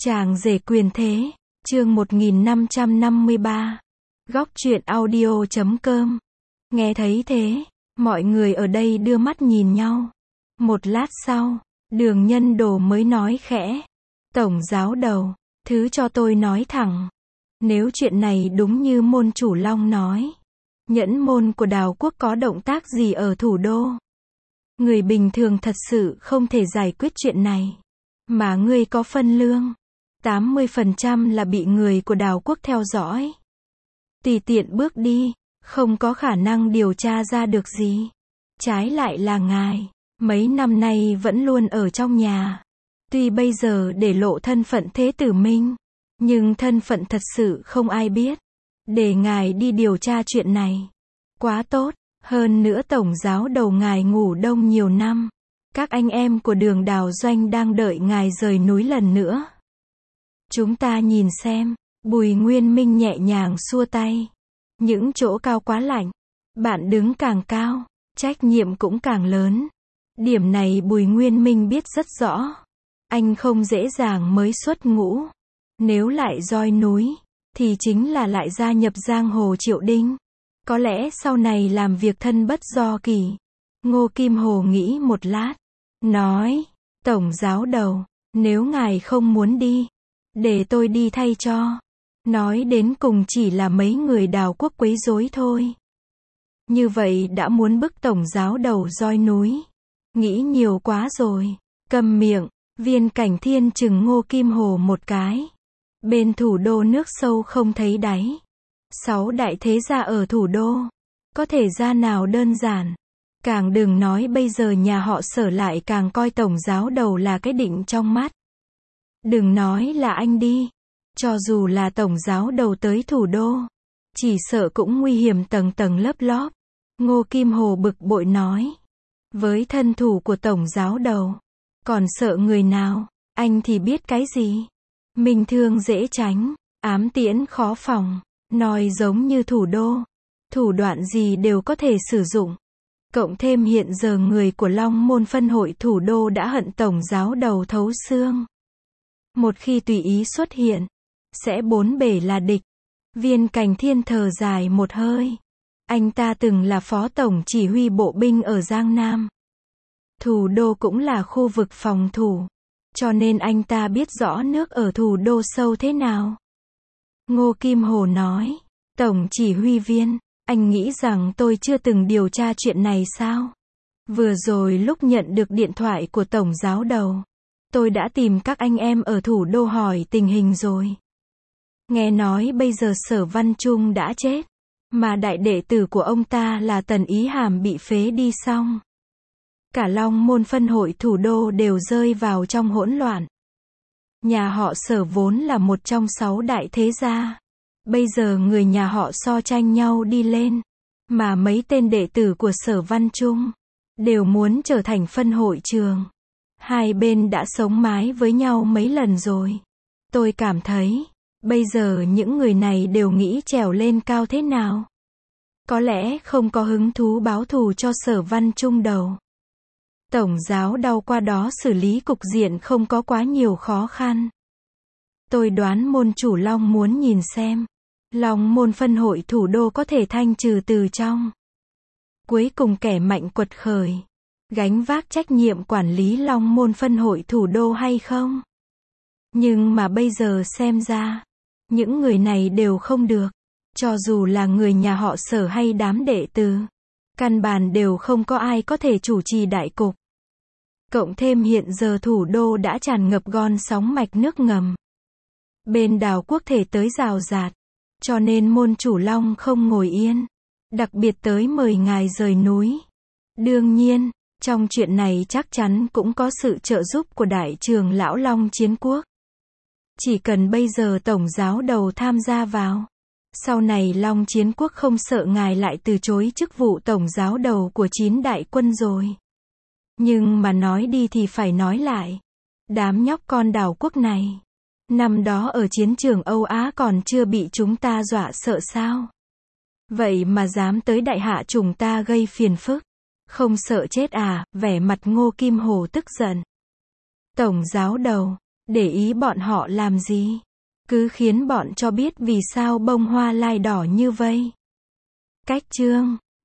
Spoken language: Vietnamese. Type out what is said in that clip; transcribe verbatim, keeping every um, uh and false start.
Chàng rể quyền thế, chương một nghìn năm trăm năm mươi ba. Góc truyện audio chấm com. Nghe thấy thế, mọi người ở đây đưa mắt nhìn nhau. Một lát sau, Đường Nhân Đồ mới nói khẽ. Tổng giáo đầu, thứ cho tôi nói thẳng. Nếu chuyện này đúng như môn chủ Long nói, nhẫn môn của Đào Quốc có động tác gì ở thủ đô, người bình thường thật sự không thể giải quyết chuyện này. Mà ngươi có phân lương, tám mươi phần trăm là bị người của Đào Quốc theo dõi. Tùy tiện bước đi, không có khả năng điều tra ra được gì. Trái lại là ngài, mấy năm nay vẫn luôn ở trong nhà. Tuy bây giờ để lộ thân phận Thế Tử Minh, nhưng thân phận thật sự không ai biết. Để ngài đi điều tra chuyện này, quá tốt. Hơn nữa tổng giáo đầu ngài ngủ đông nhiều năm. Các anh em của Đường Đào Doanh đang đợi ngài rời núi lần nữa. Chúng ta nhìn xem. Bùi Nguyên Minh nhẹ nhàng xua tay. Những chỗ cao quá lạnh. Bạn đứng càng cao, trách nhiệm cũng càng lớn. Điểm này Bùi Nguyên Minh biết rất rõ. Anh không dễ dàng mới xuất ngũ. Nếu lại roi núi, thì chính là lại gia nhập giang hồ Triệu Đinh. Có lẽ sau này làm việc thân bất do kỳ. Ngô Kim Hồ nghĩ một lát, nói, tổng giáo đầu, nếu ngài không muốn đi, để tôi đi thay cho. Nói đến cùng chỉ là mấy người Đào Quốc quấy rối thôi. Như vậy đã muốn bức tổng giáo đầu roi núi. Nghĩ nhiều quá rồi. Câm miệng. Viên Cảnh Thiên chừng Ngô Kim Hồ một cái. Bên thủ đô nước sâu không thấy đáy. Sáu đại thế gia ở thủ đô, có thể gia nào đơn giản. Càng đừng nói bây giờ nhà họ Sở lại càng coi tổng giáo đầu là cái định trong mắt. Đừng nói là anh đi, cho dù là tổng giáo đầu tới thủ đô, chỉ sợ cũng nguy hiểm tầng tầng lớp lóp. Ngô Kim Hồ bực bội nói, với thân thủ của tổng giáo đầu, còn sợ người nào, anh thì biết cái gì. Minh thương dễ tránh, ám tiễn khó phòng. Nói giống như thủ đô, thủ đoạn gì đều có thể sử dụng. Cộng thêm hiện giờ người của Long Môn phân hội thủ đô đã hận tổng giáo đầu thấu xương. Một khi tùy ý xuất hiện, sẽ bốn bể là địch. Viên Cảnh Thiên thở dài một hơi. Anh ta từng là phó tổng chỉ huy bộ binh ở Giang Nam. Thủ đô cũng là khu vực phòng thủ, cho nên anh ta biết rõ nước ở thủ đô sâu thế nào. Ngô Kim Hồ nói, tổng chỉ huy viên, anh nghĩ rằng tôi chưa từng điều tra chuyện này sao? Vừa rồi lúc nhận được điện thoại của tổng giáo đầu, tôi đã tìm các anh em ở thủ đô hỏi tình hình rồi. Nghe nói bây giờ Sở Văn Trung đã chết, mà đại đệ tử của ông ta là Tần Ý Hàm bị phế đi xong. Cả Long Môn phân hội thủ đô đều rơi vào trong hỗn loạn. Nhà họ Sở vốn là một trong sáu đại thế gia. Bây giờ người nhà họ so tranh nhau đi lên. Mà mấy tên đệ tử của Sở Văn Trung đều muốn trở thành phân hội trường. Hai bên đã sống mái với nhau mấy lần rồi. Tôi cảm thấy, bây giờ những người này đều nghĩ trèo lên cao thế nào. Có lẽ không có hứng thú báo thù cho Sở Văn Trung đâu. Tổng giáo đau qua đó xử lý cục diện không có quá nhiều khó khăn. Tôi đoán môn chủ Long muốn nhìn xem, Long Môn phân hội thủ đô có thể thanh trừ từ trong. Cuối cùng kẻ mạnh quật khởi, gánh vác trách nhiệm quản lý Long Môn phân hội thủ đô hay không? Nhưng mà bây giờ xem ra, những người này đều không được. Cho dù là người nhà họ Sở hay đám đệ tử, căn bản đều không có ai có thể chủ trì đại cục. Cộng thêm hiện giờ thủ đô đã tràn ngập gòn sóng mạch nước ngầm. Bên Đào Quốc thể tới rào rạt, cho nên môn chủ Long không ngồi yên, đặc biệt tới mời ngài rời núi. Đương nhiên, trong chuyện này chắc chắn cũng có sự trợ giúp của đại trưởng lão Long Chiến Quốc. Chỉ cần bây giờ tổng giáo đầu tham gia vào, sau này Long Chiến Quốc không sợ ngài lại từ chối chức vụ tổng giáo đầu của chín đại quân rồi. Nhưng mà nói đi thì phải nói lại. Đám nhóc con Đào Quốc này, năm đó ở chiến trường Âu Á còn chưa bị chúng ta dọa sợ sao? Vậy mà dám tới đại hạ chúng ta gây phiền phức. Không sợ chết à? Vẻ mặt Ngô Kim Hồ tức giận. Tổng giáo đầu, để ý bọn họ làm gì. Cứ khiến bọn cho biết vì sao bông hoa lai đỏ như vây. Cách chương